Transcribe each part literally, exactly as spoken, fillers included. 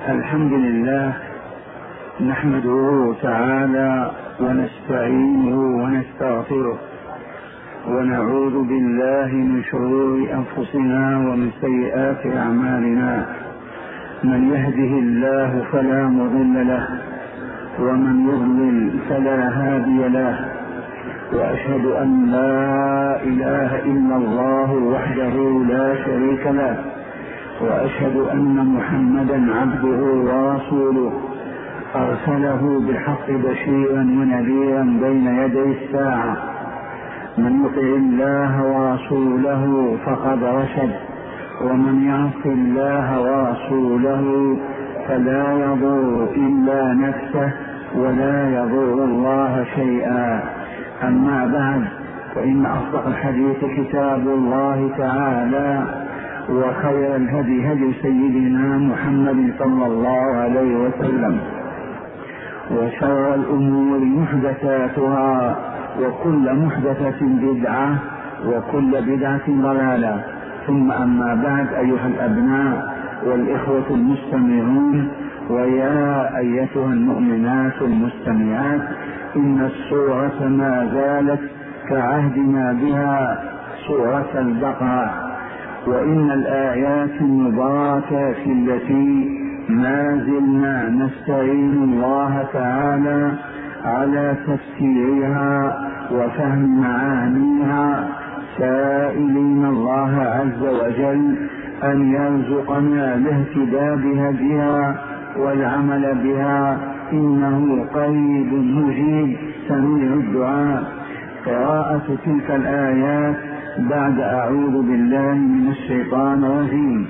الحمد لله نحمده تعالى ونستعينه ونستغفره ونعوذ بالله من شرور أنفسنا ومن سيئات أعمالنا. من يهده الله فلا مضل له ومن يضلل فلا هادي له، وأشهد أن لا إله إلا الله وحده لا شريك له، وأشهد أن محمدا عبده ورسوله أرسله بالحق بشيرا ونذيرا بين يدي الساعة. من يطع الله ورسوله فقد رشد، ومن يعص الله ورسوله فلا يضر إلا نفسه ولا يضر الله شيئا. أما بعد، فإن أصدق الحديث كتاب الله تعالى، وخير الهدي هدي سيدنا محمد صلى الله عليه وسلم، وشر الأمور محدثاتها، وكل محدثة بدعة، وكل بدعة ضلالة. ثم أما بعد، أيها الأبناء والإخوة المستمعون، ويا أيتها المؤمنات المستمعات، إن السورة ما زالت كعهدنا بها سورة البقرة، وإن الآيات المباركة التي ما زلنا نستعين الله تعالى على تفسيرها وفهم معانيها، سائلين الله عز وجل أن يرزقنا الاهتداء بهديها والعمل بها، إنه قريب مجيب سميع الدعاء. قراءة تلك الآيات بعد أعوذ بالله من الشيطان الرجيم.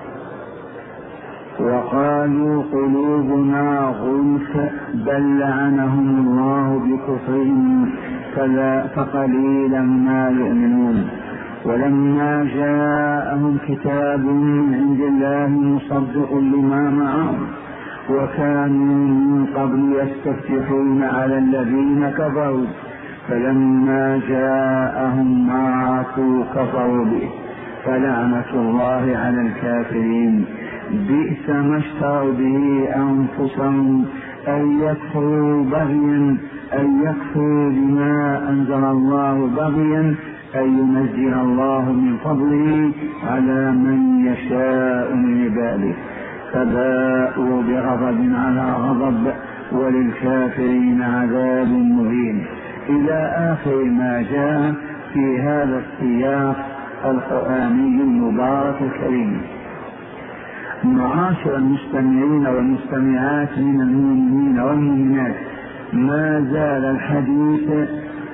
وقالوا قلوبنا غلف بل لعنهم الله بكفرهم فقليلا ما يؤمنون. ولما جاءهم كتاب من عند الله مصدق لما معهم، وكانوا من قبل يستفتحون على الذين كفروا، فلما جاءهم ما عرفوا كفروا به، فلعنة الله على الكافرين. بئس ما اشتروا به أنفسهم أن يكفروا بغيا أن يكفروا بما أنزل الله بغيا أن ينزل الله من فضله على من يشاء من عباده، فباءوا بغضب على غضب وللكافرين عذاب مهين، إلى آخر ما جاء في هذا السياق القرآني المبارك الكريم. معاشر المستمعين والمستمعات من المؤمنين والمؤمنات، ما زال الحديث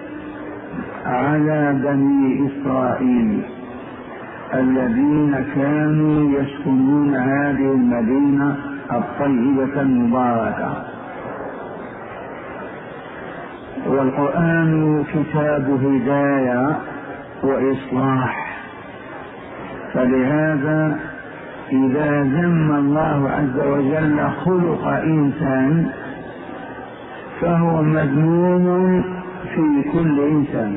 على بني إسرائيل الذين كانوا يسكنون هذه المدينة الطيبة المباركة. والقرآن كتاب هداية وإصلاح، فلهذا إذا ذم الله عز وجل خلق إنسان فهو مذموم في كل إنسان،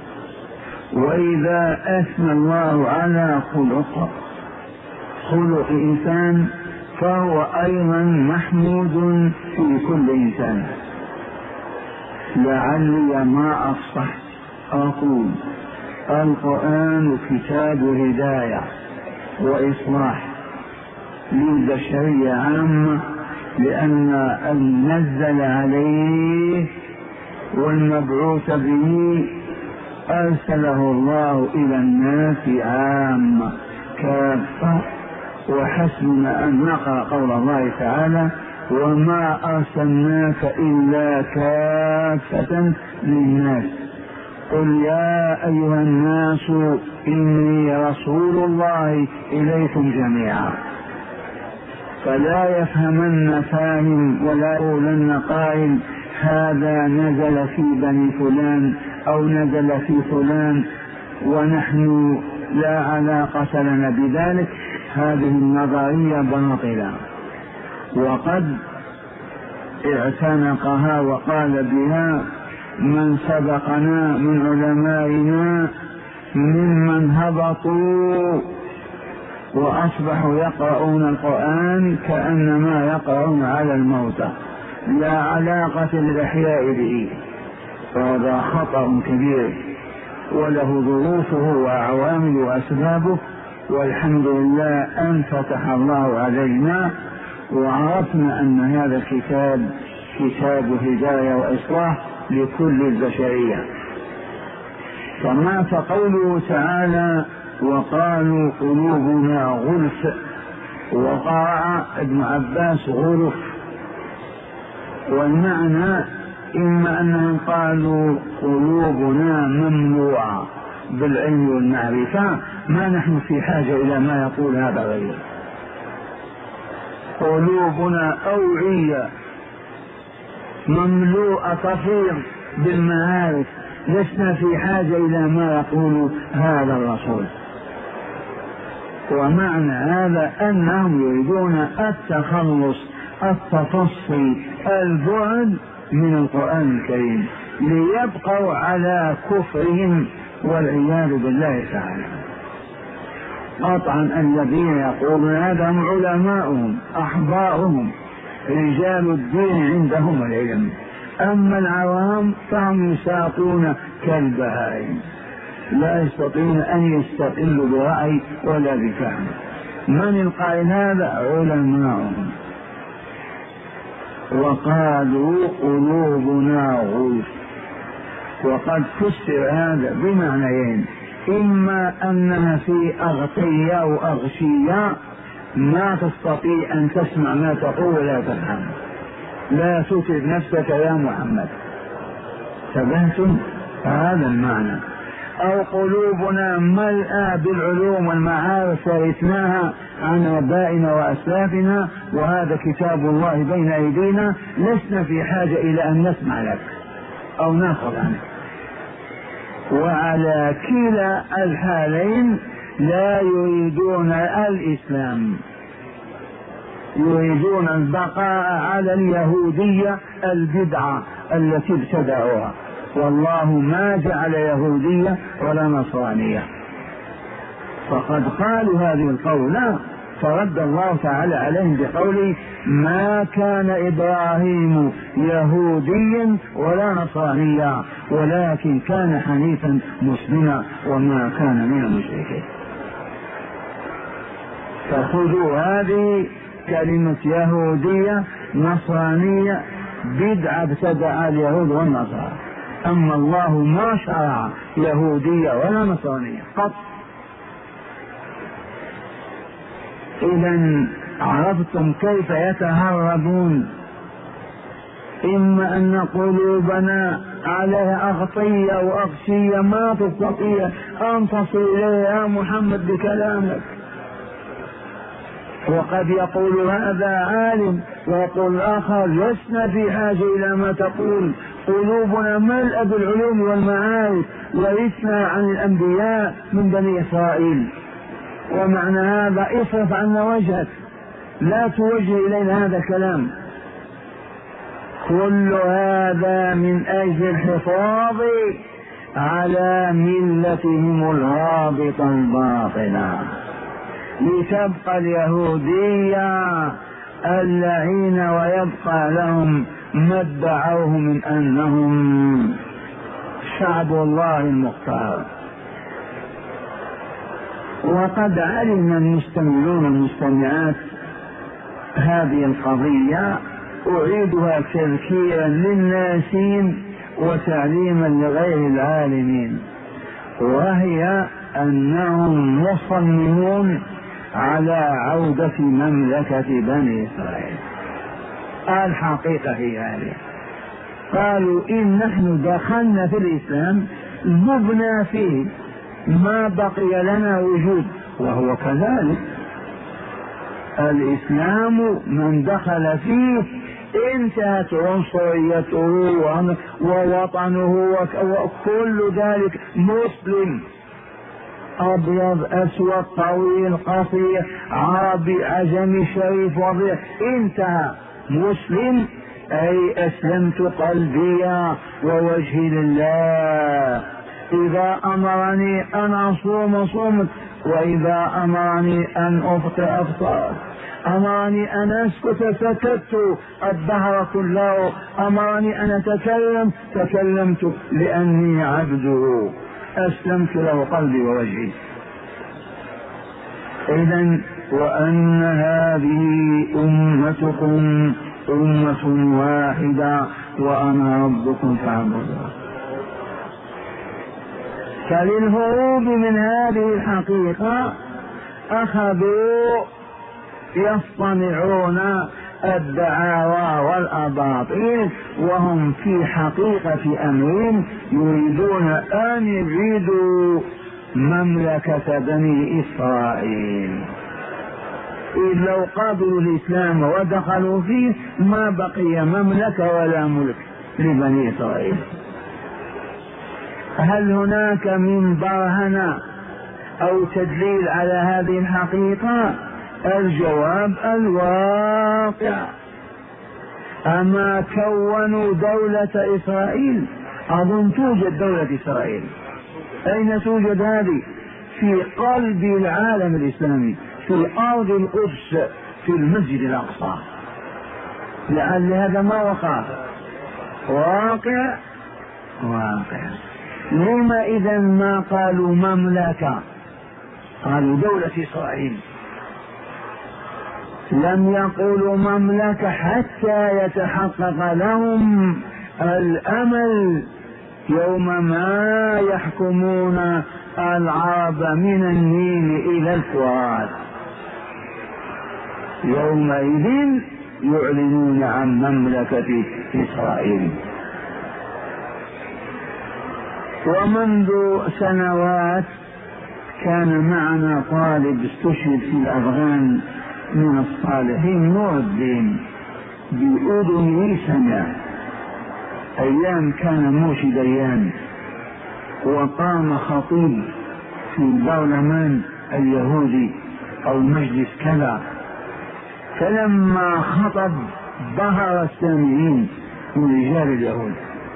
وإذا أثنى الله على خلق خلق إنسان فهو أيضا محمود في كل إنسان. لعلي ما أصحت أقول القرآن كتاب هداية وإصلاح للبشرية عامة، لأن المنزل عليه والمبعوث به أرسله الله إلى الناس عامة كافة. وحسبنا أن نقرأ قول الله تعالى: وما أرسلناك إلا كافة للناس، قل يا أيها الناس إني رسول الله إليكم جميعا. فلا يفهمن فاهم ولا يقولن قائل هذا نزل في بني فلان أو نزل في فلان ونحن لا علاقة لنا بذلك. هذه النظرية باطلة، وقد اعتنقها وقال بها من سبقنا من علمائنا ممن هبطوا وأصبحوا يقرؤون القرآن كأنما يقرؤون على الموتى، لا علاقة للإحياء به، وهذا خطأ كبير وله ظروفه وعوامل وأسبابه. والحمد لله أن فتح الله علينا وعرفنا أن هذا الكتاب كتاب هداية وإصلاح لكل البشرية. كما فقوله تعالى وقالوا قلوبنا غلف، وقرأ ابن عباس غلف، والمعنى إما أنهم قالوا قلوبنا مملوءة بالعلم والمعرفة، ما نحن في حاجة إلى ما يقول هذا غيره، قلوبنا أوعية مملوءة تفيض بالمعارف، لسنا في حاجة إلى ما يقول هذا الرسول. ومعنى هذا أنهم يريدون التخلص، التفصي، البعد من القرآن الكريم ليبقوا على كفرهم والعياذ بالله تعالى. قطعا الذين يقولون هذا هم علماؤهم أحبارهم رجال الدين عندهم العلم، أما العوام فهم يساقون كالبهائم لا يستطيعون أن يستقلوا برأي ولا بفهم. من القائل هذا؟ علماؤهم. وقالوا قلوبنا غلف، وقد فسر هذا بمعنيين، إما أنها في أغطية أو أغشية ما تستطيع أن تسمع ما تقول ولا تفهم، لا تتعب نفسك يا محمد، تبهتم هذا المعنى. أو قلوبنا ملأى بالعلوم والمعارف ورثناها عن آبائنا وأسلافنا، وهذا كتاب الله بين أيدينا، لسنا في حاجة إلى أن نسمع لك أو ناخذ عنك. وعلى كلا الحالين لا يريدون الإسلام، يريدون البقاء على اليهودية البدعة التي ابتدعوها، والله ما جعل يهودية ولا نصرانية. فقد قالوا هذه القولة، فرد الله تعالى عليهم بقوله ما كان إبراهيم يهوديا ولا نصرانيا ولكن كان حنيفا مسلما وما كان من المشركين. فخذوا هذه كلمة يهودية نصرانية بدعة ابتدع اليهود والنصارى، أما الله ما شرع يهودية ولا نصرانية قط. إذن عرفتم كيف يتهربون، إما أن قلوبنا عليها أغطية وأغشية ما تستطيع أن تصل إليها يا محمد بكلامك، وقد يقول هذا عالم ويقول الآخر لسنا في حاجة إلى ما تقول، قلوبنا ملأ بالعلوم والمعارف ورثنا عن الأنبياء من بني إسرائيل. ومعنى هذا اصرف عنا وجهك، لا توجه إلينا هذا الكلام. كل هذا من أجل الحفاظ على ملتهم الهابطة الباطلة، لتبقى اليهودية اللعينة ويبقى لهم ما ادعوه من أنهم شعب الله المختار. وقد علم المستمعون والمستمعات هذه القضية، أعيدها تذكيرا للناسين وتعليما لغير العالمين، وهي أنهم مصممون على عودة مملكة بني إسرائيل. الحقيقة هي هذه، قالوا إن نحن دخلنا في الإسلام ذبنا فيه ما بقي لنا وجود، وهو كذلك. الإسلام من دخل فيه انتهت عنصريته ووطنه وكل ذلك، مسلم أبيض أسود طويل قصير عربي عجمي شريف وضيع، انتهى مسلم، أي أسلمت قلبي ووجهي لله، إذا أمرني أن أصوم صمت، وإذا أمرني أن أبطئ أبطأت، أمرني أن أسكت سكت الدهر كله، أمرني أن أتكلم تكلمت، لأني عبده أسلمت له قلبي ووجهي. إذن وأن هذه أمتكم أمة واحدة وأنا ربكم فاعبدون. فللهروب من هذه الحقيقة أخذوا يصطنعون الدعاوى والأباطيل، وهم في حقيقة أمرهم يريدون أن يعيدوا مملكة بني إسرائيل. إذ لو قابلوا الإسلام ودخلوا فيه ما بقي مملكة ولا ملك لبني إسرائيل. هل هناك من برهنة أو تدليل على هذه الحقيقة؟ الجواب الواقع. أما كونوا دولة إسرائيل؟ أظن توجد دولة إسرائيل. أين توجد هذه؟ في قلب العالم الإسلامي، في أرض القدس، في المسجد الأقصى. لعل هذا ما وقع. واقع واقع. لما إذا ما قالوا مملكة، قالوا دولة إسرائيل؟ لم يقولوا مملكة حتى يتحقق لهم الأمل يوم ما يحكمون العرب من النيل إلى الفرات. يومئذ يعلنون عن مملكة إسرائيل. ومنذ سنوات كان معنا طالب استشهد في الأفغان من الصالحين، نور الدين، بأذنه سمع أيام كان مرشد أيام، وقام خطيب في البرلمان اليهودي أو مجلس كذا، فلما خطب ظهر السامعين من رجال اليهود،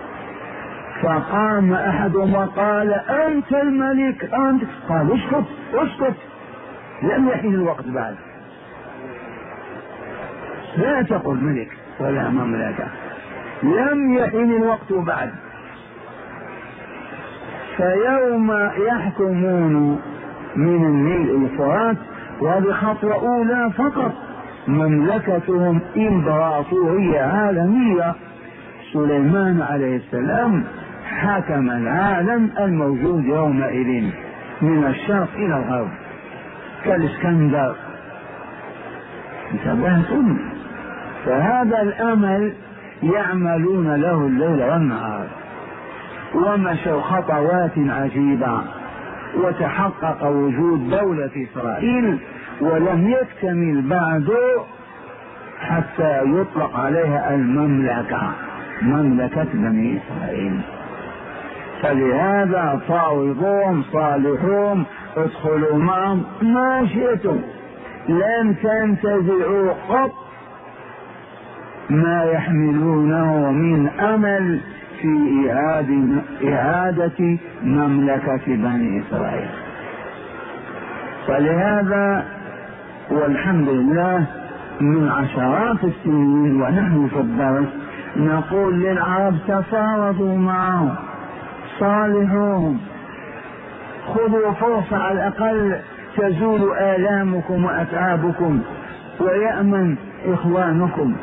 فقام أحدهم وقال أنت الملك أنت. قال اسكت اسكت، لم يحين الوقت بعد، لا تقل ملك ولا مملكة، لم يحين الوقت بعد. فيوم يحكمون من النيل الفرات، وبخطوة أولى فقط مملكتهم إمبراطورية عالمية. سليمان عليه السلام حكم العالم الموجود يومئذ من الشرق إلى الغرب كالإسكندر. انتبهتم؟ فهذا الأمل يعملون له الليل والنهار، ومشوا خطوات عجيبة، وتحقق وجود دولة إسرائيل، ولم يكتمل بعد حتى يطلق عليها المملكة، مملكة بني إسرائيل. فلهذا فاوضوهم صالحوهم ادخلوا معهم ما شئتم، لن تنتزعوا قط ما يحملونه من أمل في إعادة, إعادة مملكة بني إسرائيل. فلهذا والحمد لله من عشرات السنين ونحن في الدرس نقول للعرب تفاوضوا معهم، صالحوهم، خذوا فرصة على الأقل تزول آلامكم وأتعابكم ويأمن إخوانكم،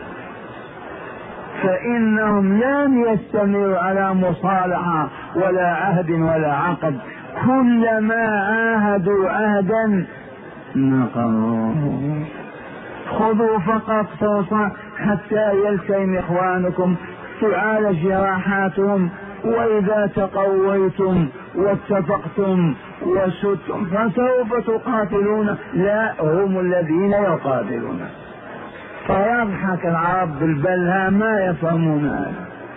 فإنهم لن يستمروا على مصالحة ولا عهد ولا عقد، كلما عاهدوا عهدا نقضوه. خذوا فقط فرصة حتى يلتئم إخوانكم، تعالج جراحاتهم، وإذا تقويتم واتفقتم وسدتم فسوف تقاتلون، لا هم الذين يقاتلون. فيضحك العرب بالبلها ما يفهمون هذا.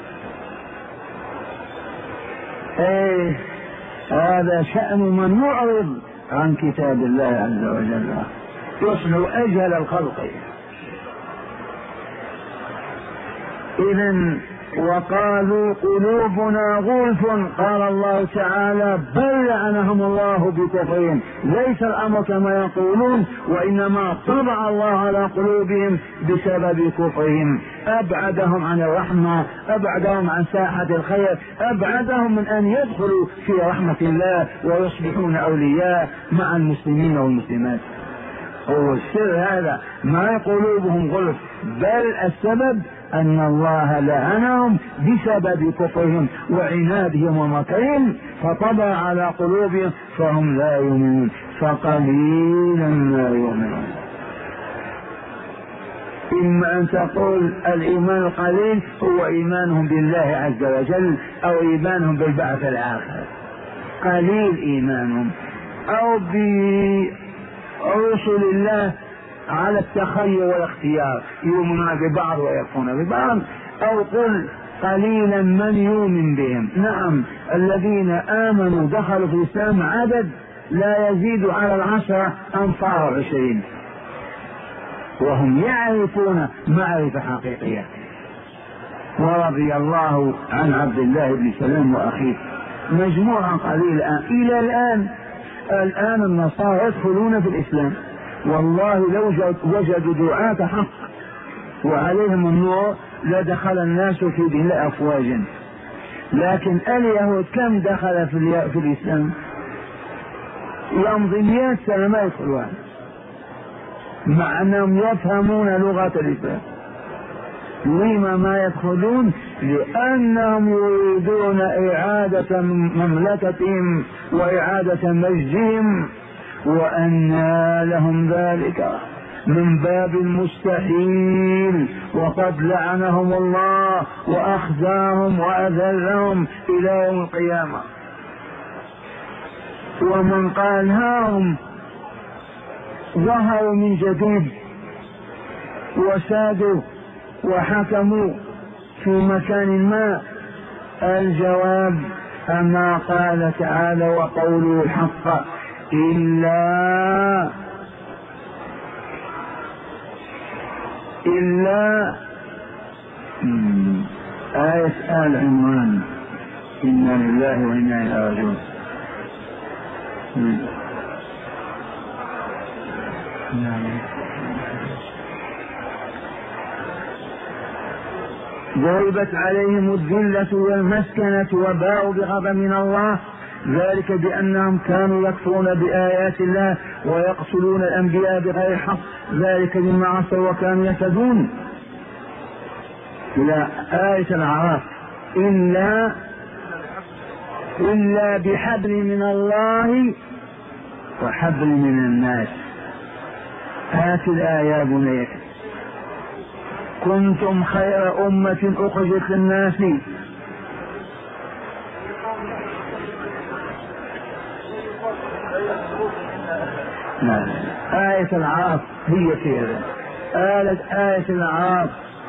ايه هذا شأن من يعرض عن كتاب الله عز وجل، يصلح أجهل الخلق. إذن وقالوا قلوبنا غلف. قال الله تعالى بل لعنهم الله بكفرهم. ليس الأمر كما يقولون، وإنما طبع الله على قلوبهم بسبب كفرهم، أبعدهم عن الرحمة، أبعدهم عن ساحة الخير، أبعدهم من أن يدخلوا في رحمة الله ويصبحون أولياء مع المسلمين والمسلمات. هو السر هذا، ما قلوبهم غلف، بل السبب أن الله لعنهم بسبب كفرهم وعنادهم ومكرهم، فطبع على قلوبهم فهم لا يؤمنون، فقليلا ما يؤمنون. إما أن تقول الإيمان القليل هو إيمانهم بالله عز وجل أو إيمانهم بالبعث الآخر، قليل إيمانهم، أو برسل الله على التخير والاختيار، يؤمنون ببعض ويكفرون ببعض، أو قل قليلا من يؤمن بهم. نعم، الذين آمنوا دخلوا في الإسلام عدد لا يزيد على العشرة أنفار عشرين، وهم يعرفون معرفة حقيقية. ورضي الله عن عبد الله بن سلام وأخيه، مجموعة قليلة إلى الآن. الآن النصارى يدخلون في الإسلام، والله لو وجدوا دعاة حق وعليهم النور لدخل الناس في دين الله أفواجا. لكن اليهود كم دخل في, في الإسلام؟ يمضي مئة سنة ما يدخل واحد، مع أنهم يفهمون لغة الإسلام. لما ما يدخلون؟ لأنهم يريدون إعادة مملكتهم وإعادة مجدهم، وأن لهم ذلك من باب المستحيل، وقد لعنهم الله وأخزاهم وأذلهم إلى يوم القيامة. ومن قال هاهم ظهروا من جديد وسادوا وحكموا في مكان ما، الجواب أما قال تعالى وقوله الحق إلا إلا آية آل عمران إنا لله وإنا إليه راجعون. ضربت عليهم الذلة والمسكنة وباءوا بغضب من الله، ذلك بأنهم كانوا يكفرون بآيات الله ويقتلون الأنبياء بغير حق، ذلك بما عصوا وكانوا يهتدون. إلى آية الأعراف إلا إلا بحبل من الله وحبل من الناس. هات الآية بنيك كنتم خير أمة أخرجت للناس لا. آية الأعراف هي كذا، آلت آية الأعراف.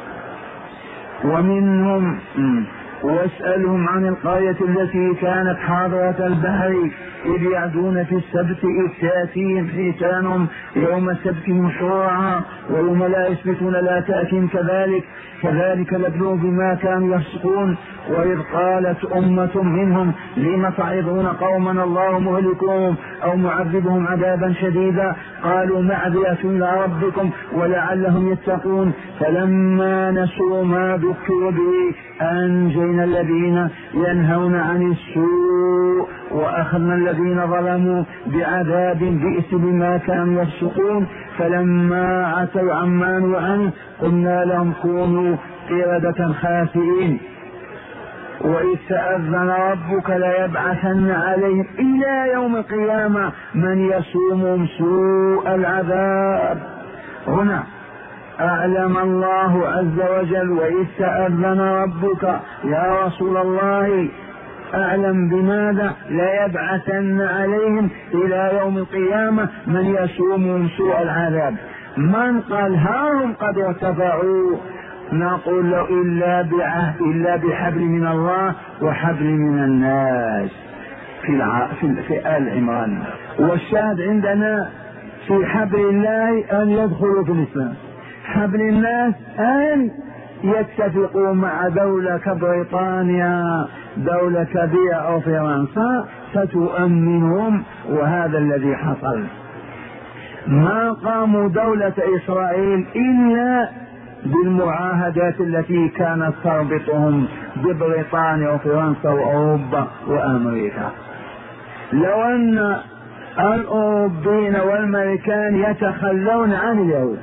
ومنهم واسألهم عن القرية التي كانت حاضرة البحر إذ يعدون في السبت إذ تأتيهم حيتانهم يوم سبتهم شرعا ويوم لا يسبتون لا تأتيهم كذلك كذلك نبلوهم بما كانوا يفسقون. وإذ قالت أمة منهم لم تعظون قوما الله مهلكهم أو معذبهم عذابا شديدا قالوا معذرة إلى ربكم ولعلهم يتقون. فلما نسوا ما ذكروا به أنجينا الذين ينهون عن السوء وأخذنا الذين ظلموا بعذاب بئس بما كانوا يفسقون. فلما عتوا عما نهوا عنه قلنا لهم كونوا قردة خاسئين. وإذ تأذن ربك ليبعثن عليهم إلى يوم القيامة من يسومهم سوء العذاب. هنا أعلم الله عز وجل وإذ تأذن ربك يا رسول الله أعلم بماذا ليبعثن عليهم إلى يوم القيامة من يسومهم سوء العذاب. من قال هاهم قد ارتفعوا نقول له إلا بعهد إلا بحبل من الله وحبل من الناس في, الع... في... في آل عمران. والشاهد عندنا في حبل الله أن يدخلوا في الإسلام، حبل الناس أن يتفقوا مع دولة كبريطانيا، دولة كبيرة أو فرنسا، فتؤمنهم. وهذا الذي حصل. ما قاموا دولة إسرائيل إلا بالمعاهدات التي كانت تربطهم ببريطانيا وفرنسا وأوروبا وأمريكا. لو أن الأوروبيين والأمريكان يتخلون عن اليهود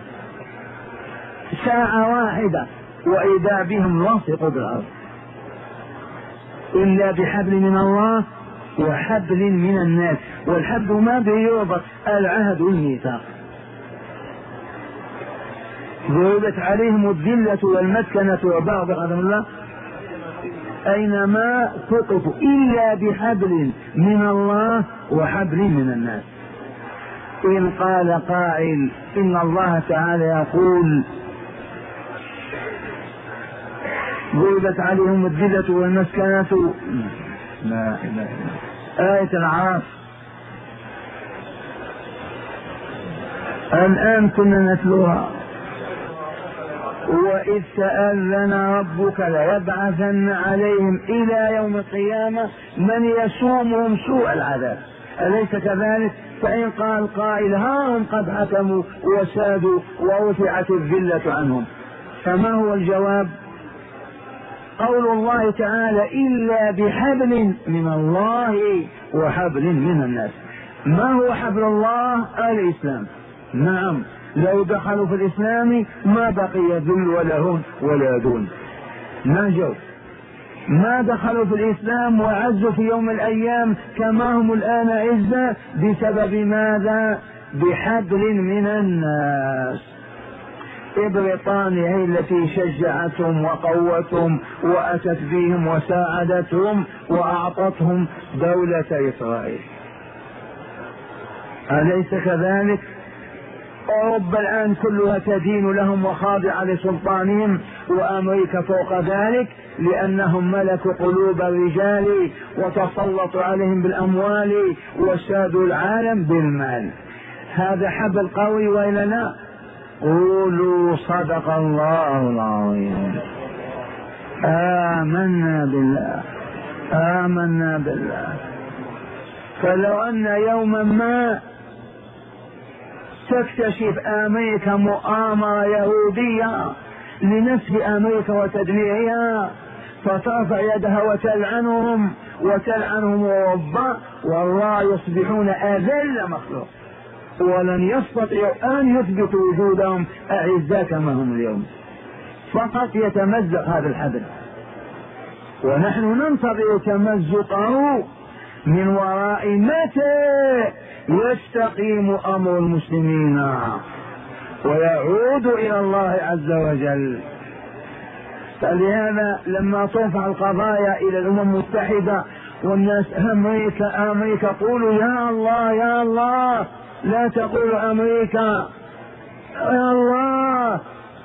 ساعة واحدة وإذا بهم لصقوا بالأرض، إلا بحبل من الله وحبل من الناس، والحبل ما بيربط العهد والميثاق. ضربت عليهم الذلة والمسكنة وبعض قدم الله أينما ثقفوا إلا بحبل من الله وحبل من الناس. إن قال قائل إن الله تعالى يقول ضربت عليهم الذلة والمسكنة، لا إله إلا الله، آية العراف. الآن كنا نتلوها. وإذ تأذن ربك ليبعثن عليهم إلى يوم القيامة من يسومهم سوء العذاب، أليس كذلك؟ فإن قال قائل ها هم قد حكموا وسادوا ورفعت الذلة عنهم، فما هو الجواب؟ قول الله تعالى إلا بحبل من الله وحبل من الناس. ما هو حبل الله؟ الإسلام. نعم، لو دخلوا في الإسلام ما بقي ذل ولا هون ولا دون، ما جو، ما دخلوا في الإسلام وعزوا في يوم الأيام كما هم الآن عزة بسبب ماذا؟ بحبل من الناس. بريطانيا هي التي شجعتهم وقوتهم وأتت بهم وساعدتهم وأعطتهم دولة إسرائيل، أليس كذلك؟ أوروبا الآن كلها تدين لهم وخاضعة لسلطانهم، وأمريكا فوق ذلك لأنهم ملكوا قلوب الرجال وتسلطوا عليهم بالأموال وسادوا العالم بالمال. هذا حبل قوي وإلا لا؟ قولوا صدق الله العظيم. آمنا بالله، آمنا بالله. فلو أن يوما ما تكتشف أمريكا مؤامرة يهودية لنسف أمريكا وتدميرها فترفع يدها وتلعنهم وتلعنهم أوروبا، والله يصبحون أذل مخلوق ولن يستطيعوا أن يثبتوا وجودهم أعزاء كما هم اليوم. فقط يتمزق هذا الحبل، ونحن ننتظر تمزقه من وراء متى يستقيم أمر المسلمين ويعود إلى الله عز وجل. فلهذا لما ترفع القضايا إلى الأمم المتحدة والناس أمريكا أمريكا قولوا يا الله يا الله، لا تقولوا أمريكا يا الله.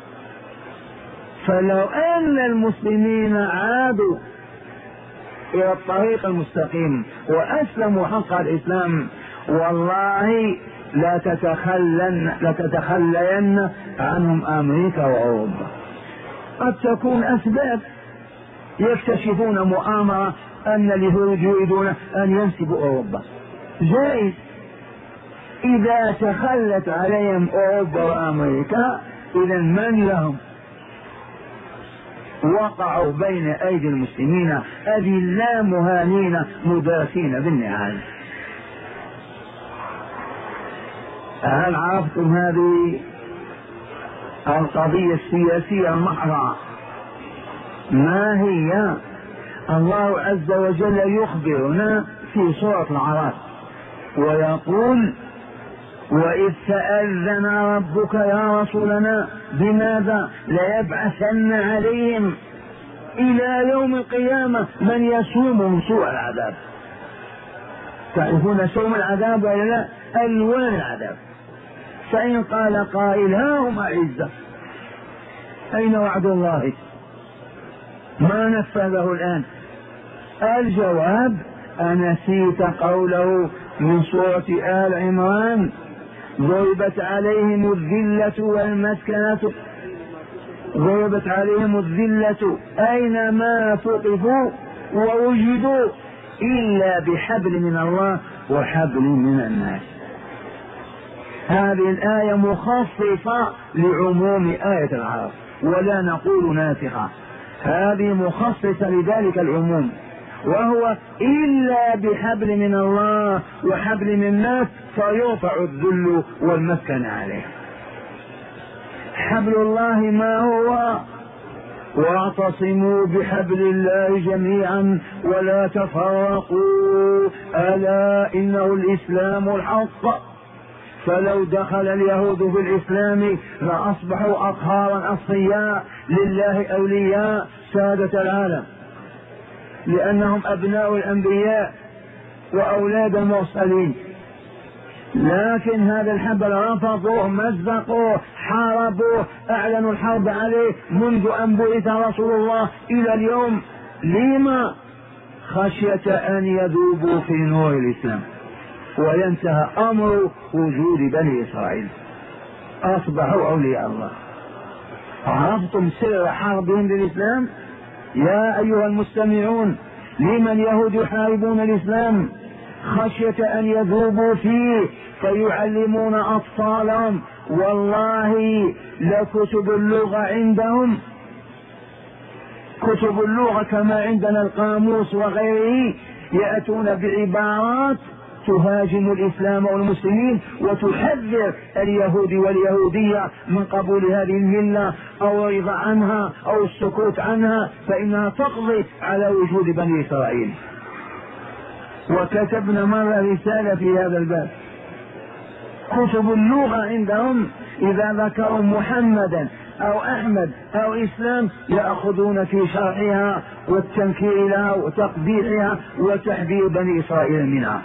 فلو أن المسلمين عادوا إلى الطريق المستقيم وأسلموا حق الإسلام والله لا تتخلن لا تتخلين عنهم أمريكا وأوروبا. قد تكون أسباب يكتشفون مؤامرة أن اليهود يريدون أن ينسبوا أوروبا، جائز. إذا تخلت عليهم أوروبا وأمريكا إذا من لهم؟ وقعوا بين أيدي المسلمين أذلاء مهانين مداسين بالنعال. هل عرفتم هذه القضية السياسية المحضة؟ ما هي؟ الله عز وجل يخبرنا في سورة الأعراف ويقول وإذ تأذن ربك يا رسولنا بماذا؟ ليبعثن عليهم إلى يوم القيامة من يسومهم سوء العذاب. تعرفون سوم العذاب ولا لا؟ ألوان العذاب. فإن قال قائل ها هم أعزة، أين وعد الله؟ ما نفذه الآن؟ الجواب أنسيت قوله من سورة آل عمران ضربت عليهم الذلة والمسكنة ضربت عليهم الذلة أينما ثقفوا ووجدوا إلا بحبل من الله وحبل من الناس. هذه الآية مخصصة لعموم آية العرب ولا نقول ناسخة، هذه مخصصة لذلك العموم، وهو إلا بحبل من الله وحبل من الناس فيرفع الذل والمسكن عليه. حبل الله ما هو؟ واعتصموا بحبل الله جميعا ولا تفرقوا ألا إنه الإسلام الحق. فلو دخل اليهود في الإسلام لأصبحوا أطهارا أصفياء لله أولياء سادة العالم، لأنهم أبناء الأنبياء وأولاد المرسلين. لكن هذا الحبل رفضوه، مزقوه، حاربوه، أعلنوا الحرب عليه منذ أن بعث رسول الله إلى اليوم. لما؟ خشية أن يذوبوا في نور الإسلام وينتهى أمر وجود بني إسرائيل، أصبحوا أولياء الله. عرفتم سر حربهم للإسلام؟ يا أيها المستمعون، لمن يهود يحاربون الإسلام؟ خشية أن يذوبوا فيه فيعلمون أطفالهم. والله لكتب اللغة عندهم، كتب اللغة كما عندنا القاموس وغيره، يأتون بعبارات تهاجم الإسلام والمسلمين وتحذر اليهود واليهودية من قبول هذه الملة أو الرضا عنها أو السكوت عنها، فإنها تقضي على وجود بني إسرائيل. وكتبنا مرة رسالة في هذا الباب. كتب اللغة عندهم إذا ذكروا محمدا أو أحمد أو إسلام يأخذون في شرحها والتنكير لها وتقبيحها وتحذير بني إسرائيل منها.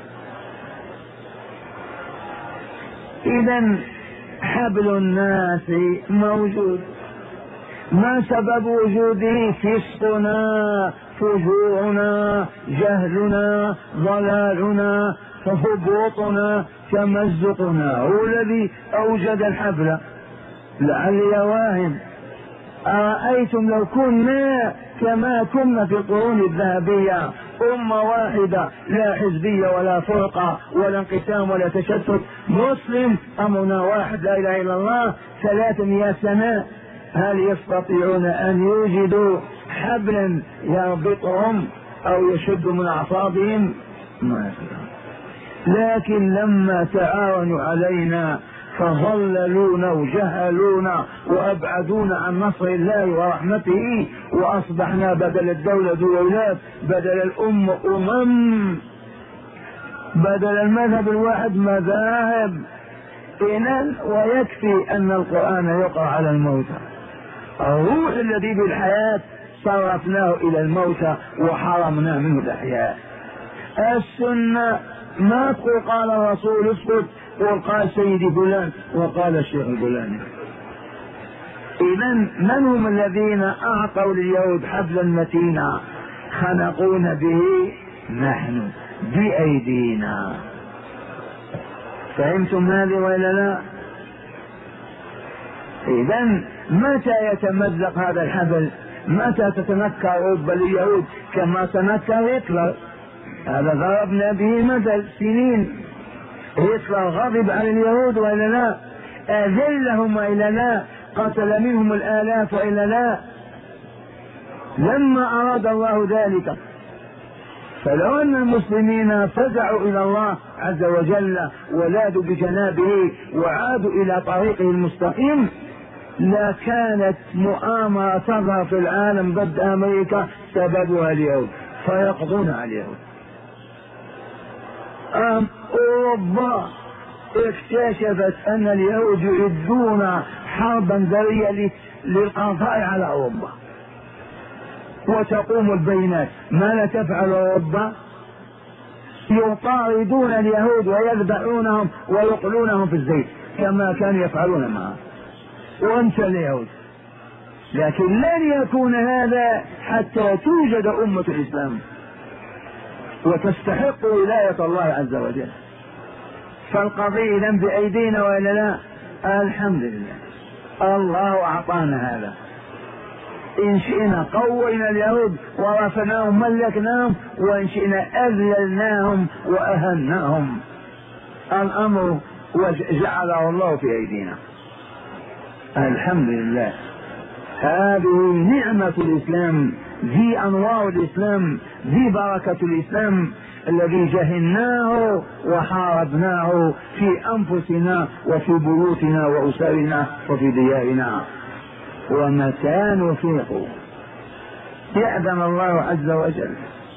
إذن حبل الناس موجود. ما سبب وجوده؟ فسقنا، فجورنا، جهلنا، ضلالنا، هبوطنا، تمزقنا. هو الذي أوجد الحبل. لعلي واهم، أرأيتم لو كنا كما كنا في القرون الذهبية أمة واحدة لا حزبية ولا فرقة ولا انقسام ولا تشتت، مسلم أمرنا واحد لا إله إلا الله ثلاثمائة سنة، هل يستطيعون أن يوجدوا حبلا يربطهم أو يشد من أعصابهم؟ ما يستطيعون. لكن لما تعاونوا علينا فضللونا وجهلونا وأبعدونا عن نصر الله ورحمته، وأصبحنا بدل الدولة دولات، بدل الأم أمم، بدل المذهب الواحد مذاهب. إذن ويكفي أن القرآن يقرأ على الموتى، الروح الذي بالحياة صرفناه إلى الموتى وحرمنا منه الأحياء. السنة ما تقول قال الرسول اسكت وقال سيدي فلان وقال الشيخ الفلاني. إذن من هم الذين أعطوا لليهود حبلا متينا خنقون به؟ نحن بأيدينا. فهمتم هذه ولا لا؟ إذن متى يتمزق هذا الحبل؟ متى تتنكر أوروبا لليهود كما تنكر هتلر؟ هذا ضربنا به مثل سنين. هتلر غضب على اليهود وإلا لا؟ أذلهم وإلا لا؟ قتل منهم الآلاف وإلا لا؟ لما أراد الله ذلك. فلو أن المسلمين فزعوا إلى الله عز وجل ولادوا بجنابه وعادوا إلى طريقه المستقيم لكانت مؤامرة تظهر في العالم ضد أمريكا سببها اليهود فيقضون على اليهود. أم أوروبا اكتشفت أن اليهود يعدون حربا ذرية للقضاء على أوروبا، وتقوم البينات. ما لا تفعل أوروبا؟ يطاردون اليهود ويذبحونهم ويقلونهم في الزيت كما كانوا يفعلون معهم وانت اليهود. لكن لن يكون هذا حتى توجد أمة الإسلام وتستحق ولاية الله عز وجل. فالقضية لم بأيدينا وإلا لا؟ الحمد لله. الله أعطانا هذا. إن شئنا قوينا اليهود ورفعناهم ملكناهم، وإن شئنا أذللناهم وأهناهم. الأمر وجعله الله في أيدينا. الحمد لله. هذه نعمة الإسلام، ذي أنوار الإسلام، ذي بركة الإسلام الذي جهلناه وحاربناه في أنفسنا وفي بيوتنا وأسرنا وفي ديارنا. ومتى نفيق يأذن الله عز وجل.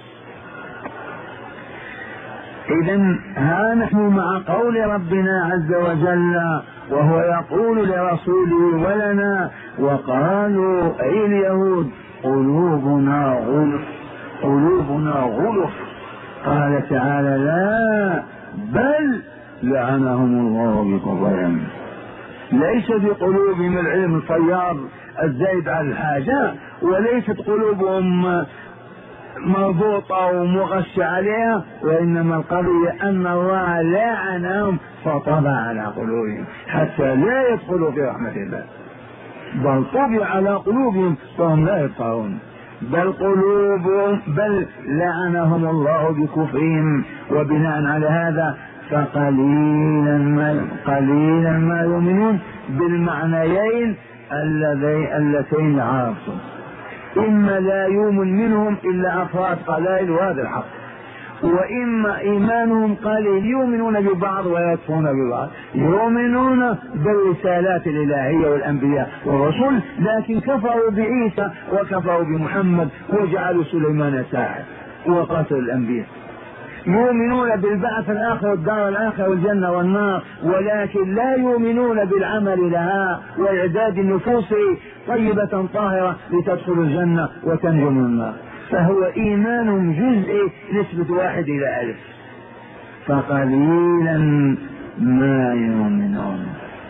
إذن ها نحن مع قول ربنا عز وجل وهو يقول لرسوله ولنا: وقالوا أي اليهود قلوبنا غلف قلوبنا غلف. قال تعالى: لا، بل لعنهم الله بكفرهم. ليس بقلوبهم العلم الفياض الزايد على الحاجة، وليست قلوبهم مربوطة ومغشى عليها، وإنما القضية أن الله لعنهم فطبع على قلوبهم حتى لا يدخلوا في رحمة الله، بل طبع على قلوبهم فهم لا يبصرون. بل قلوبهم بل لعنهم الله بكفرهم. وبناء على هذا فقليلا ما قليلا ما يؤمنون بالمعنيين اللتين عرفتم. إما لا يؤمن منهم إلا أفراد قلائل، وهذا الحق، وإما إيمانهم قليل، يؤمنون ببعض ويكفرون ببعض، يؤمنون بالرسالات الإلهية والأنبياء والرسل، لكن كفروا بعيسى وكفروا بمحمد وجعلوا سليمان ساحر وقتلوا الأنبياء. يؤمنون بالبعث الآخر والدار الآخر والجنة والنار، ولكن لا يؤمنون بالعمل لها وإعداد النفوس طيبة طاهرة لتدخل الجنة وتنجو من النار. فهو إيمان جزئي نسبة واحد إلى ألف. فقليلا ما يؤمنون.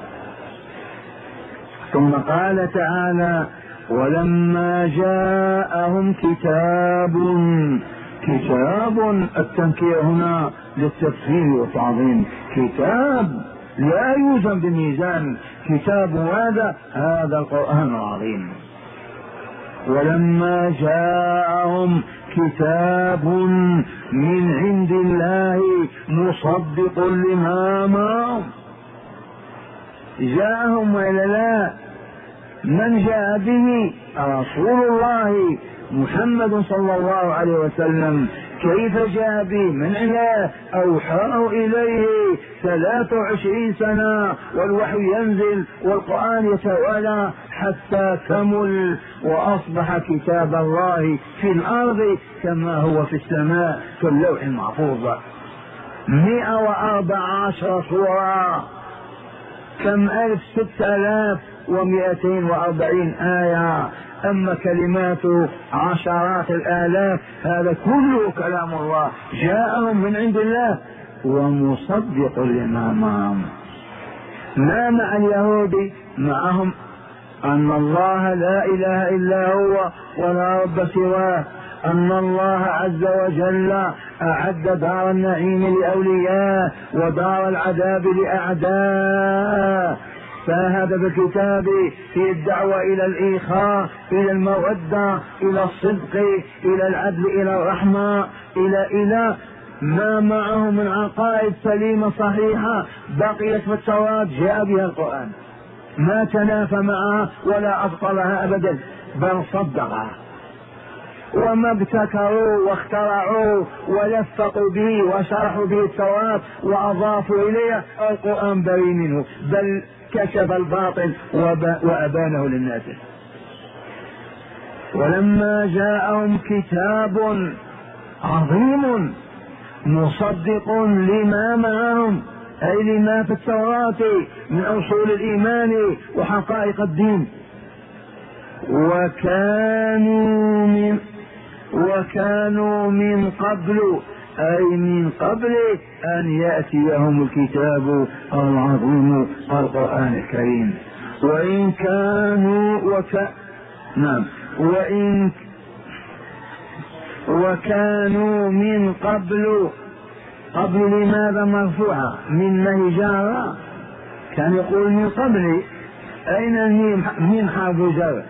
ثم قال تعالى: ولما جاءهم كتاب كتاب التنكير هنا للتفسير والتعظيم. كتاب لا يوزن بميزان، كتاب هذا هذا القرآن العظيم. ولما جاءهم كتاب من عند الله مصدق لما معهم. جاءهم وإلا لا؟ من جاء به؟ رسول الله محمد صلى الله عليه وسلم. كيف جاء به؟ من الله أوحاه إليه ثلاث وعشرين سنة والوحي ينزل والقرآن يتوالى حتى كمل وأصبح كتاب الله في الأرض كما هو في السماء في اللوح المحفوظ. مئة وأربع عشر سورة، كم ألف؟ ست آلاف ومئتين وأربعين آية. أما كلمات عشرات الآلاف، هذا كله كلام الله جاءهم من عند الله ومصدق لما معهم. ما مع اليهود؟ معهم أن الله لا إله إلا هو ولا رب سواه، أن الله عز وجل أعد دار النعيم لأولياء ودار العذاب لأعداء. فهذا بالكتاب في الدعوة إلى الإخاء، إلى المودة، إلى الصدق، إلى العدل، إلى الرحمة، إلى إلى ما معه من عقائد سليمة صحيحة بقيت في التوراة جاء بها القرآن، ما تنافى معها ولا أبطلها أبدا، بل صدقها. وما ابتكروا واخترعوا ولفقوا به وشرحوا به التوراة وأضافوا إليه القرآن بريء منه، بل كشف الباطل وأبانه للناس. ولما جاءهم كتاب عظيم مصدق لما معهم، أي لما في التوراة من أصول الإيمان وحقائق الدين. وكانوا من وكانوا من قبل، أي من قبل أن يأتيهم الكتاب العظيم القرآن الكريم. وإن كانوا وك... نعم وإن وكانوا من قبل. قبل لماذا مرفوعة؟ من نهجارة، كان يقول من قبل، أين الميم؟ ميم حرف جر.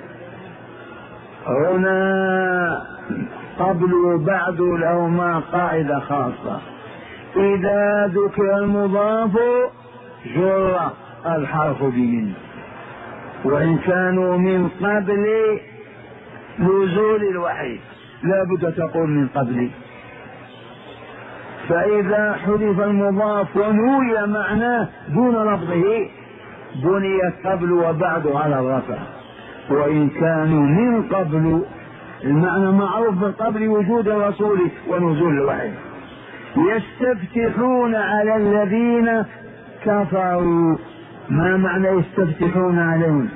هنا قبل وبعد لهما قاعدة خاصة، إذا ذكر المضاف جر الحرف بمن، وإن كانوا من قبل نزول الوحي لا بد تقول من قبل. فإذا حذف المضاف ونوي معناه دون لفظه بنيت قبل وبعد على الرفع. وإن كانوا من قبل المعنى معروف من قبل وجود الرسول ونزول الوحي. يستفتحون على الذين كفروا. ما معنى يستفتحون عليهم؟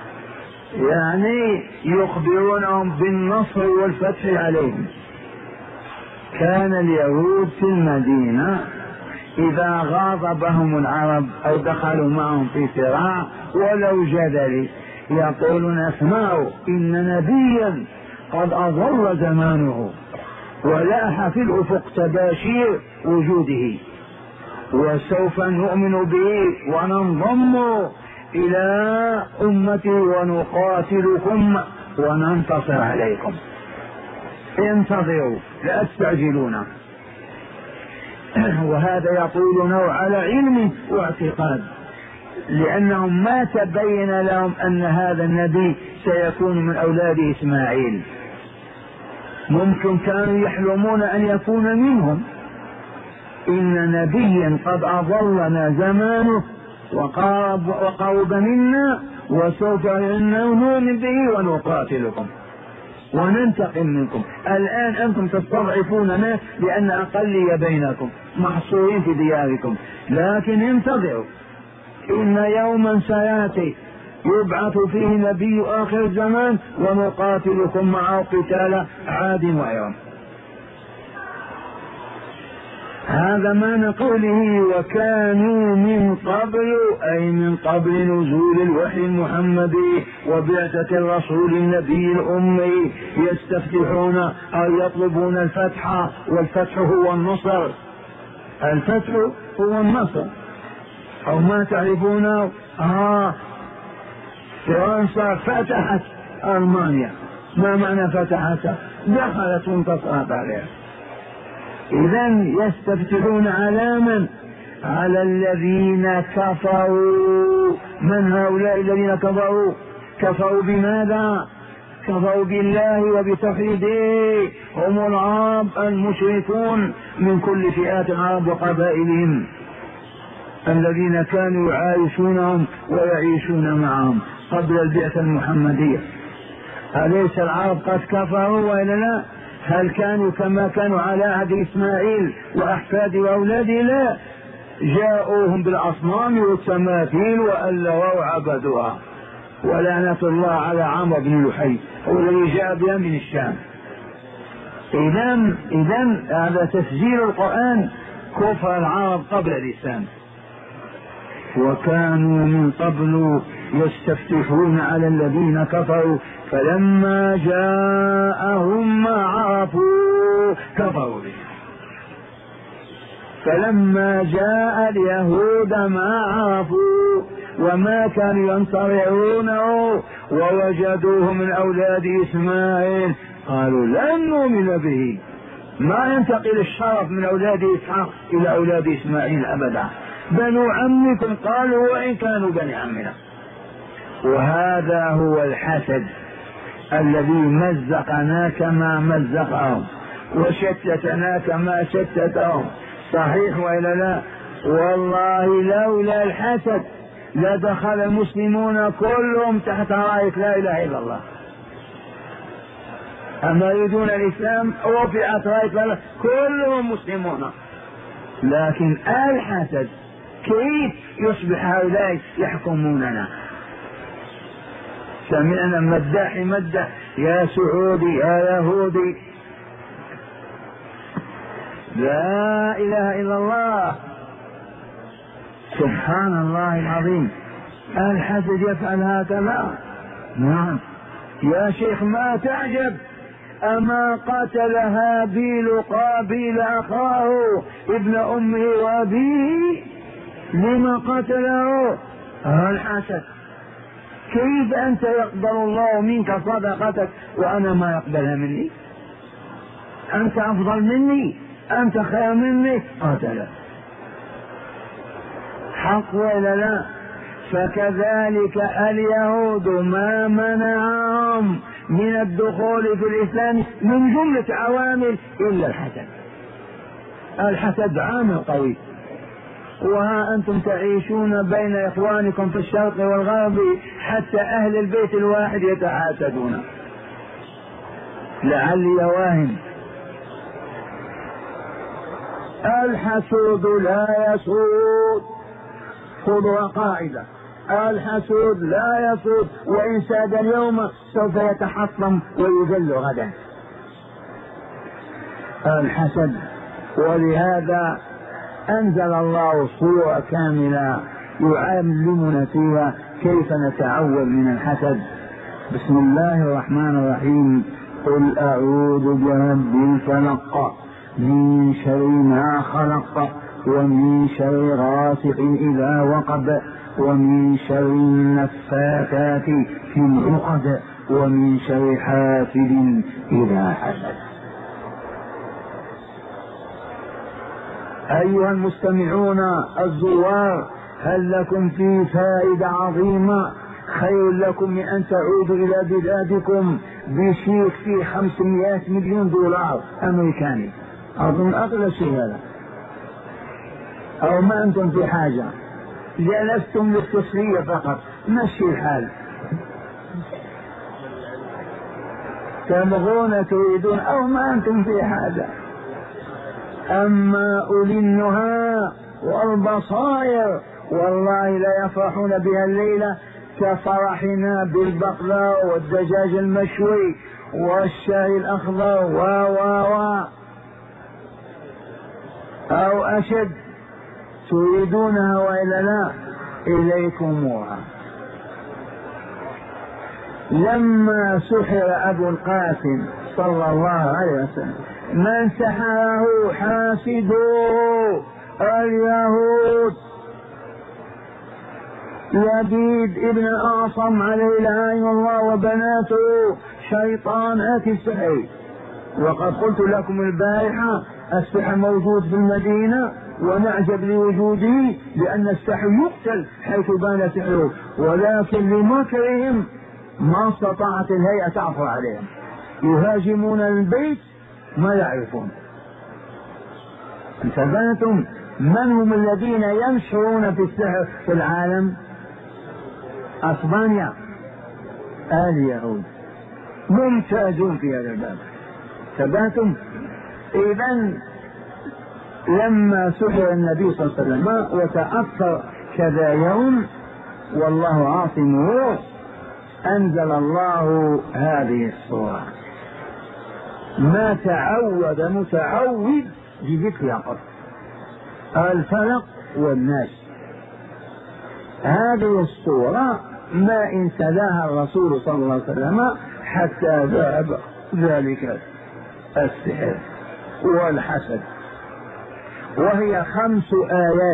يعني يخبرونهم بالنصر والفتح عليهم. كان اليهود في المدينة إذا غاضبهم العرب أو دخلوا معهم في صراع ولو جدل يقولون اسمعوا إن نبيا قد أضل زمانه ولاح في الأفق تباشير وجوده، وسوف نؤمن به وننضم إلى أمته ونقاتلكم وننتصر عليكم، انتظروا لا تستعجلون. وهذا يقولونه على علم واعتقاد، لأنهم ما تبين لهم أن هذا النبي سيكون من أولاد إسماعيل. ممكن كانوا يحلمون أن يكون منهم. إن نبيا قد أضلنا زمانه وقرب, وقرب منا وسوف نؤمن به ونقاتلكم وننتقم منكم. الآن أنتم تستضعفوننا لأن أقلية بينكم محصورين في دياركم، لكن انتظروا إن يوما سيأتي يبعث فيه نبي آخر الزمان ونقاتلكم معه قتال عاد وإرم. هذا معنى قوله وكانوا من قبل، أي من قبل نزول الوحي المحمدي وبعثة الرسول النبي الأمي يستفتحون أو يطلبون الفتح، والفتح هو النصر. الفتح هو النصر. أو ما تعرفونه آه فرنسا فتحت ألمانيا. ما معنى فتحتها؟ دخلت وانتصرت عليها. إذن يستفتحون على من؟ على الذين كفروا. من هؤلاء الذين كفروا؟ كفروا بماذا؟ كفروا بالله وبتوحيده. هم العرب المشركون من كل فئات العرب وقبائلهم الذين كانوا يعايشونهم ويعيشون معهم قبل البعثة المحمدية. أليس العرب قد كفروا وإلا لا؟ هل كانوا كما كانوا على عهد إسماعيل وأحفاده وأولاده؟ لا، جاءوهم بالأصنام والتماثيل وألوا وعبدوها. ولعنة الله على عمرو بن لحي هو الذي جاء بها من الشام. إذن إذن هذا تسجيل القرآن كفر العرب قبل الإسلام. وكانوا من قبل يستفتحون على الذين كفروا فلما جاءهم ما عرفوا كفروا به. فلما جاء اليهود ما عرفوا وما كانوا ينتظرونه ووجدوه من أولاد إسماعيل قالوا لن نؤمن به. ما ينتقل الشرف من أولاد إسحاق إلى أولاد إسماعيل أبدا. بنو عمكم قالوا وإن كانوا بني عمنا. وهذا هو الحسد الذي مزقنا كما مزقهم وشتتنا كما شتتهم. صحيح وإلا لا؟ والله لولا الحسد لدخل المسلمون كلهم تحت راية لا إله إلا الله. أما يريدون الإسلام رفعت راية كلهم مسلمون. لكن الحسد كيف يصبح هؤلاء يحكموننا؟ سمعنا مداح مدح يا سعودي يا يهودي. لا إله إلا الله. سبحان الله العظيم. الحسد يفعل هكذا. نعم يا شيخ ما تعجب. أما قتل هابيل قابيل أخاه ابن أمه وأبيه؟ لما قتله؟ الحسد. كيف أنت يقبل الله منك صدقتك وأنا ما يقبلها مني؟ أنت أفضل مني، أنت خير مني، قاتل حق ولا لا؟ فكذلك اليهود ما منعهم من الدخول في الإسلام من جملة عوامل إلا الحسد. الحسد عامل قوي، وها أنتم تعيشون بين إخوانكم في الشرق والغرب حتى أهل البيت الواحد يتحاسدون. لعلي واهم. الحسود لا يسود، خذوا قاعدة، الحسود لا يسود، وإن ساد اليوم سوف يتحطم ويذل غدا. الحسد. ولهذا أنزل الله سورة كاملة يعلمنا فيها كيف نتعوذ من الحسد. بسم الله الرحمن الرحيم. قل أعوذ برب الفلق من شر ما خلق ومن شر غاسق إذا وقب ومن شر النفاثات في العقد ومن شر حاسد إذا حسد. أيها المستمعون الزوار، هل لكم في فائدة عظيمة؟ خير لكم من أن تعودوا إلى بلادكم بشيك في خمسمائة مليون دولار أمريكاني، أظن أغلى شيء هذا. أو ما أنتم في حاجة، جلستم للتسلية فقط، مشي الحال. تبغون تريدون أو ما أنتم في حاجة. أما أولي النهى والبصائر والله لا يفرحون بها الليلة كفرحنا بالبقلاء والدجاج المشوي والشاي الأخضر و و و أو أشد. تريدونها وإلا لا؟ إليكموها. لما سحر أبو القاسم صلى الله عليه وسلم من سحره حاسدوه اليهود. لبيد ابن الأعصم عليه لعين الله وبناته شيطانات السحر. وقد قلت لكم البارحة السحر موجود في المدينة ونعجب لوجوده، لأن السحر يقتل حيث بان سحره، ولكن لمكرهم ما استطاعت الهيئة تعفو عليهم، يهاجمون البيت ما يعرفون. انتبهتم؟ من هم الذين ينشرون في السحر في العالم؟ اسبانيا، اليهود ممتازون في هذا الباب. انتبهتم؟ اذا لما سحر النبي صلى الله عليه وسلم وتأثر كذا يوم والله عاصمه، أنزل الله هذه السورة. ما تعود متعود بذكر قط الفلق والناس. هذه السورة ما إن تلاها الرسول صلى الله عليه وسلم حتى ذهب ذلك السحر والحسد. وهي خمس آيات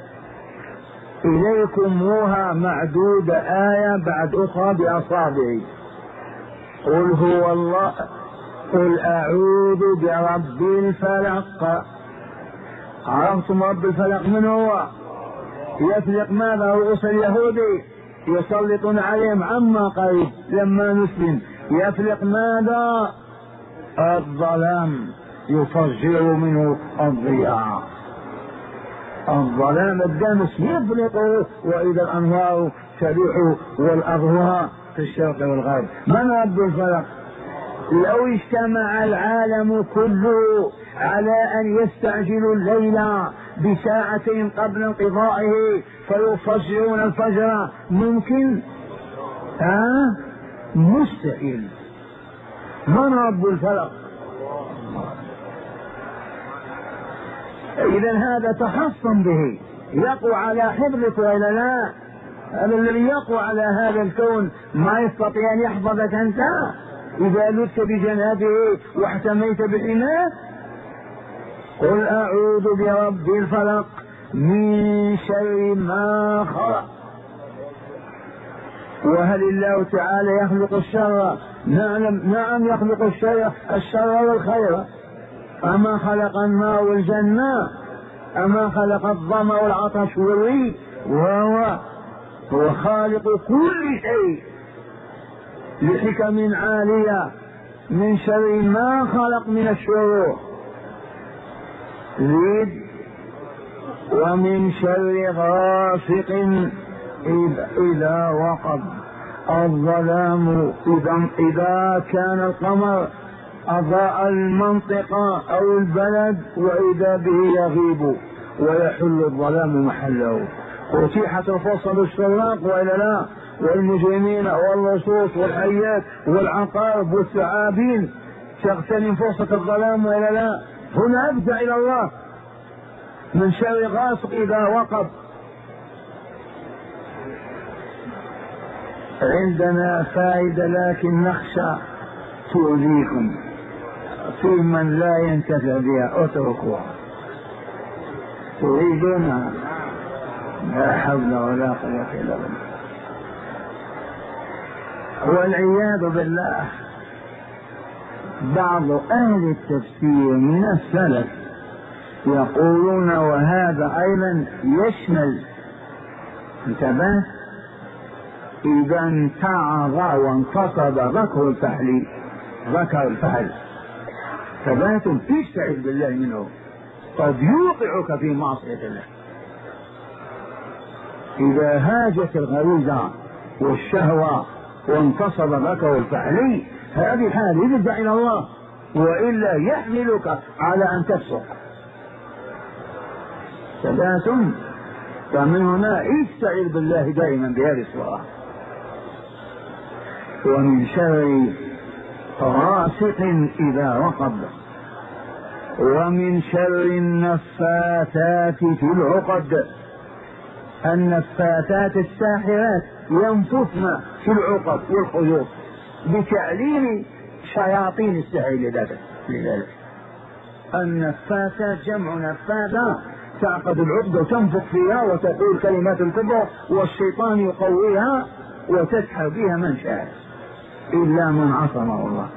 إليكموها معدودة آية بعد أخرى بأصابعي. قل هو الله، قل أعوذ برب الفلق. عرفتم رب الفلق من هو؟ يفلق ماذا؟ رؤوس اليهودي يسلطون عليهم عما قريب لما نسلم. يفلق ماذا؟ الظلام، يفجر منه الضياء. الظلام الدامس يفلقه، وإذا الأنوار تلوح والأضواء في الشرق والغرب. من رب الفلق؟ لو اجتمع العالم كله على أن يستعجلوا الليل بساعتين قبل انقضائه فيفجرون الفجر، ممكن؟ ها؟ مستحيل. من رب الفلق؟ إذا هذا تحصن به، يقوى على حفظك وإلا لا؟ هذا الذي يقوى على هذا الكون ما يستطيع أن يحفظك أنت إذا لدت بجنابه واحتميت بحماه. قل أعوذ برب الفلق من شر ما خلق وهل الله تعالى يخلق الشر؟ نعم, نعم يخلق الشر, الشر والخير. أما خلق الماء والجنة؟ أما خلق الظما والعطش والريح؟ وهو هو خالق كل شيء لحكم عالية. من شر ما خلق من الشرور زيد. ومن شر غاسق إذا وقب. الظلام إذا كان القمر أضاء المنطقة أو البلد وإذا به يغيب ويحل الظلام محله. أتيحت الفرصة بالسراق وإلا لا؟ والمجرمين واللصوص والحيات والعقارب والثعابين تغتنم فرصة الظلام وإلا لا؟ هنا أبدأ إلى الله. من شر غاسق إذا وقب. عندنا فائدة لكن نخشى تؤذيكم في من لا ينتفع بها، اتركوها. تريدونها؟ لا حول ولا قوة إلا بالله. والعياذ بالله بعض أهل التفسير من السلف يقولون وهذا أيضا يشمل، انتبه، إذا انتعظ وانتصب ذكر الفحل، ذكر الفحل ثبات تستعذ بالله منه قد يوقعك في معصية الله. إذا هاجت الغريزة والشهوة وانتصب ذكر الفحل هذه حال ارجع إلى الله، وإلا يحملك على أن تفسق. ثبات. فمن هنا استعذ بالله دائما بهذه الصورة. ومن شر غاسق إذا وقب. ومن شر النفاثات في العقد. النفاثات الساحرات ينفثن في العقد والخيوط بتعليم شياطين السحر لذلك. النفاثات جمع نفاثة، تعقد العقد وتنفخ فيها وتقول كلمات الكفر والشيطان يقويها وتسحر بها من شاء إلا من عصمه الله.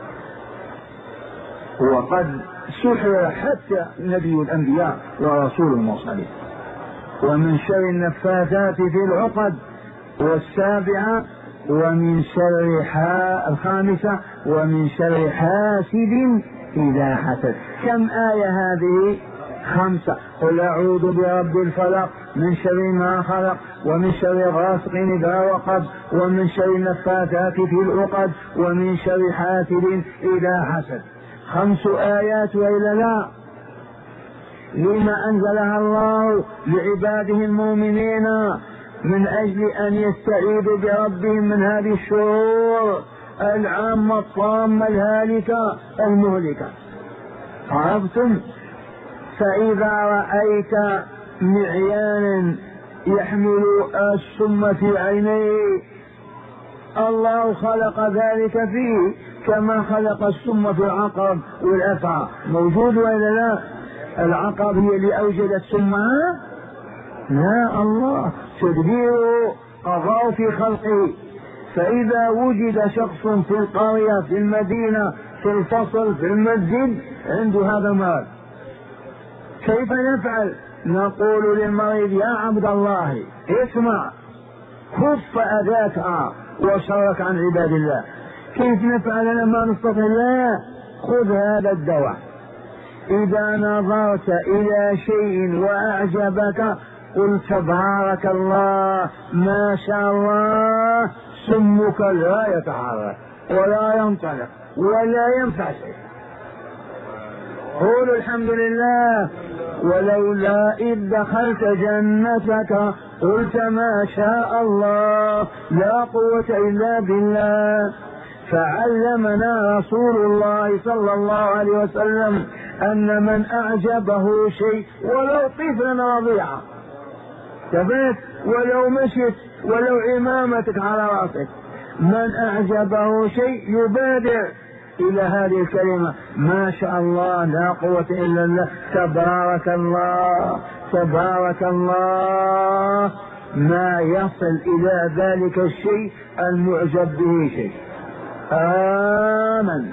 وقد سحر حتى نبي الأنبياء ورسول المرسلين. ومن شر النفاثات في العقد. والسابعة ومن شر حا الخامسة ومن شر حاسد إذا حسد. كم آية هذه؟ خمسة. قل أعوذ برب الفلق من شر ما خلق ومن شر غاسق إذا وقب ومن شر النفاثات في العقد ومن شر حاسد إذا حسد. خمس آيات وإلا لا؟ لما أنزلها الله لعباده المؤمنين؟ من أجل أن يستعيذوا بربهم من هذه الشرور العامة الطامة الهالكة المهلكة. عرفتم؟ فإذا رأيت معيانا يحمل السم في عينيه الله خلق ذلك فيه كما خلق السم في العقرب والأفعى. موجود ولا لا؟ العقرب هي اللي أوجدت سمها؟ لا، الله تدبيره قضاء في خلقه. فإذا وجد شخص في القرية في المدينة في الفصل في المسجد عنده هذا المرض، كيف نفعل؟ نقول للمريض يا عبد الله اسمع، كف أذاك وشرك عن عباد الله. كيف نفعل لما نستطيع؟ لا، خذ هذا الدواء. إذا نظرت إلى شيء وأعجبك قل تبارك الله ما شاء الله، سمك لا يتحرك ولا ينطلق ولا ينفع شيء. قولوا الحمد لله. ولولا إذ دخلت جنتك قلت ما شاء الله لا قوة إلا بالله. فعلمنا رسول الله صلى الله عليه وسلم أن من أعجبه شيء ولو طفلا رضيعا ثبت ولو مشيت ولو عمامتك على راسك، من أعجبه شيء يبادر إلى هذه الكلمة ما شاء الله لا قوة إلا بالله، تبارك الله تبارك الله. ما يصل إلى ذلك الشيء المعجب به شيء. آمن.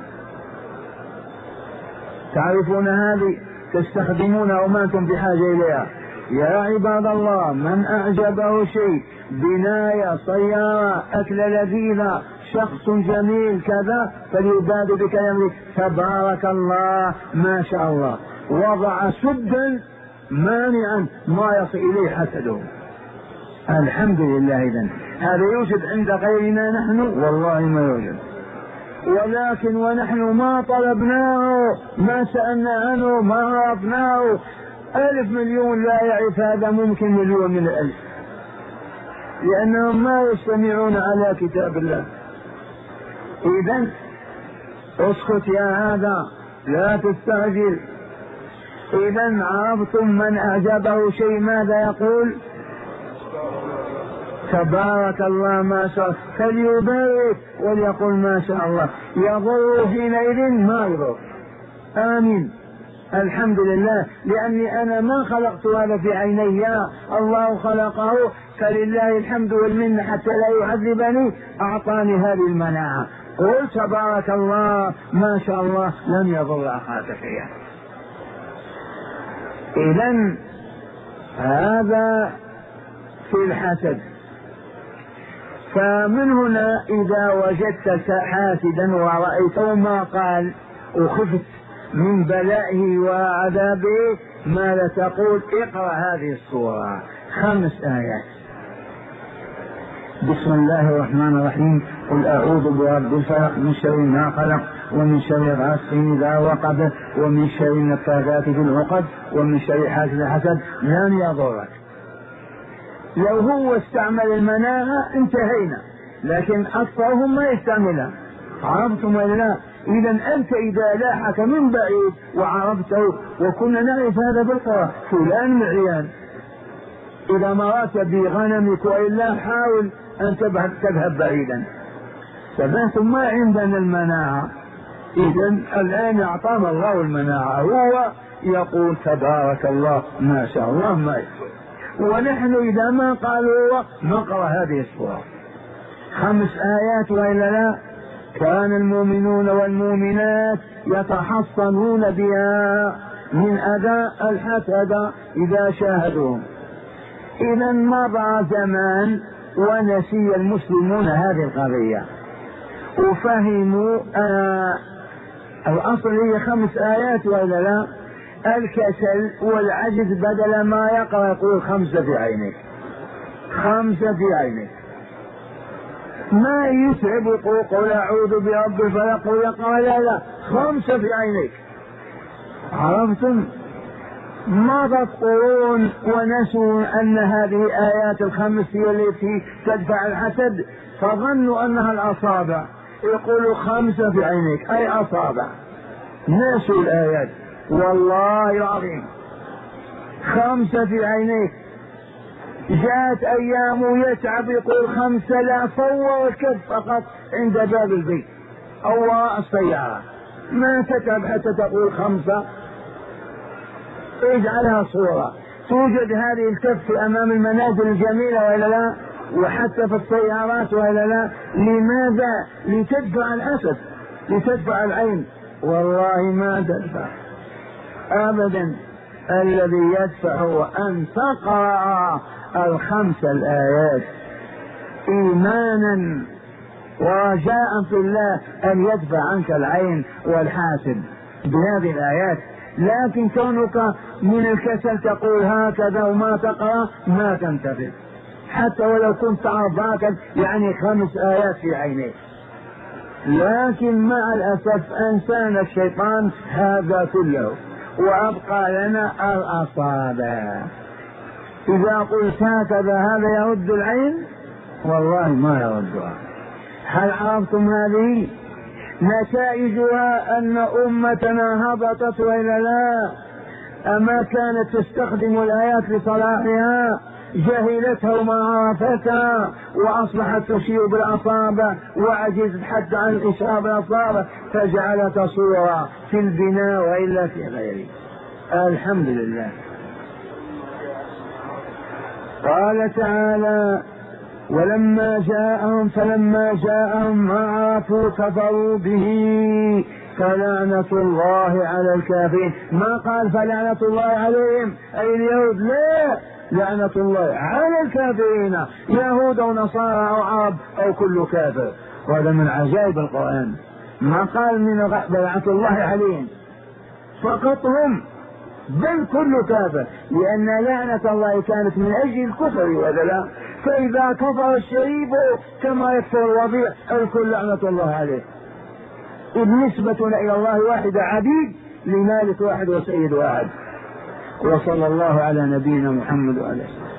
تعرفون هذه تستخدمونها وما أنتم بحاجة إليها. يا عباد الله، من أعجبه شيء، بناية، سيارة، أكلة لذيذة، شخص جميل كذا، فليبادر بكلمة تبارك الله ما شاء الله، وضع سدا مانعا ما يصل إليه حسده. الحمد لله. إذن هذا يوجد عند غيرنا نحن؟ والله ما يوجد. ولكن ونحن ما طلبناه، ما سألنا عنه، ما عرفناه. ألف مليون لا يعرف هذا، ممكن مليون من الألف، لأنهم ما يستمعون على كتاب الله. إذن اسكت يا هذا، لا تستعجل. إذن عرفتم من أعجبه شيء ماذا يقول؟ تبارك الله ما شاء الله، فليبارك وليقول ما شاء الله. يضر حينئذ ما يضر. آمين. الحمد لله، لأني أنا ما خلقت هذا في عيني، الله خلقه، فلله الحمد والمنة حتى لا يعذبني، أعطاني هذه المناعة. قل تبارك الله ما شاء الله، لن يضر أخاك شيئا. إذن هذا في الحسد. فمن هنا إذا وجدت حاسدا ورأيته ما قال وخفت من بلائه وعذابه، ماذا تقول؟ اقرأ هذه السورة، خمس آيات. بسم الله الرحمن الرحيم. قل أعوذ برب الفلق، من شر ما خلق، ومن شر غاسق إذا وقب، ومن شر النفاثات في العقد، ومن شر حاسد حسد. لن يضرك. لو هو استعمل المناعة انتهينا، لكن أكثرهم ما يستعملها. عرفتم ولا لا؟ إذا أنت إذا لاحك من بعيد وعرفته، وكنا نعرف هذا بالقرى، فلان معيان، إذا مرات بغنمك وإلا حاول أن تذهب تذهب بعيدا. سمعتم ما عندنا المناعة. إذا الآن أعطانا الله المناعة، هو يقول تبارك الله ما شاء الله ما يكفر. ونحن إذا ما قالوا نقرأ هذه السورة، خمس آيات وإلا لا. كان المؤمنون والمؤمنات يتحصنون بها من أذى الحسد إذا شاهدوهم. إذا مضى زمان ونسي المسلمون هذه القضية وفهموا آه الأصل هي خمس آيات وإلا لا. الكسل والعجز بدل ما يقرأ يقول خمسة في عينك، خمسة في عينك. ما يتعب يقول قل أعوذ برب الفلق ويقرأ لا لا خمسة في عينك. عرفتم؟ مضت قرون ونسوا أن هذه آيات الخمس هي التي تدفع الحسد، فظنوا أنها الأصابع. يقولوا خمسة في عينك أي أصابع، نسوا الآيات. والله العظيم خمسة في عينيك. جاءت أيام يتعب يقول خمسة، لا فور الكف فقط عند باب البيت أو وراء السيارة، ما تتعب حتى تقول خمسة. اجعلها صورة. توجد هذه الكف أمام المنازل الجميلة وإلا لا، وحتى في السيارات وإلا لا. لماذا؟ لتدفع الأسد، لتدفع العين. والله ما تدفع أبدا. الذي يدفع هو أن تقرأ الخمس الآيات إيمانا ورجاء في الله أن يدفع عنك العين والحاسد بهذه الآيات. لكن كونك من الكسل تقول هكذا وما تقرأ ما تنتفع، حتى ولو كنت تعرف هكذا يعني خمس آيات في عينيك. لكن مع الأسف أنسان الشيطان هذا كله وأبقى لنا الأصابع. إذا قلت هكذا هذا يرد العين، والله ما يردها. هل عرفتم هذه؟ نتائجها أن أمتنا هبطت وإلا لا. أما كانت تستخدم الآيات لصلاحها، جهلتها وما عرفتها وأصبحت تشير بالأصابع وعجزت حتى عن الإشارة بالأصابع، فجعلت صورة في البناء وإلا في غيره. الحمد لله. قال تعالى ولما جاءهم فلما جاءهم ما عرفوا كفروا به فلعنة الله على الكافرين. ما قال فلعنة الله عليهم أي اليهود، لا، لعنة الله على الكافرين، يهود أو نصارى أو عرب أو كل كافر. وهذا من عجائب القرآن، ما قال من لعنة الله عليهم فقط هم، بل كل كافر، لأن لعنة الله كانت من أجل الكفر وهذا لا. فإذا كفر الشريف كما يكفر الوضيع الكل لعنة الله عليه. إذ نسبتنا إلى الله واحدة، عبيد لمالك واحد وسيد واحد. وصلى الله على نبينا محمد وعلى آله.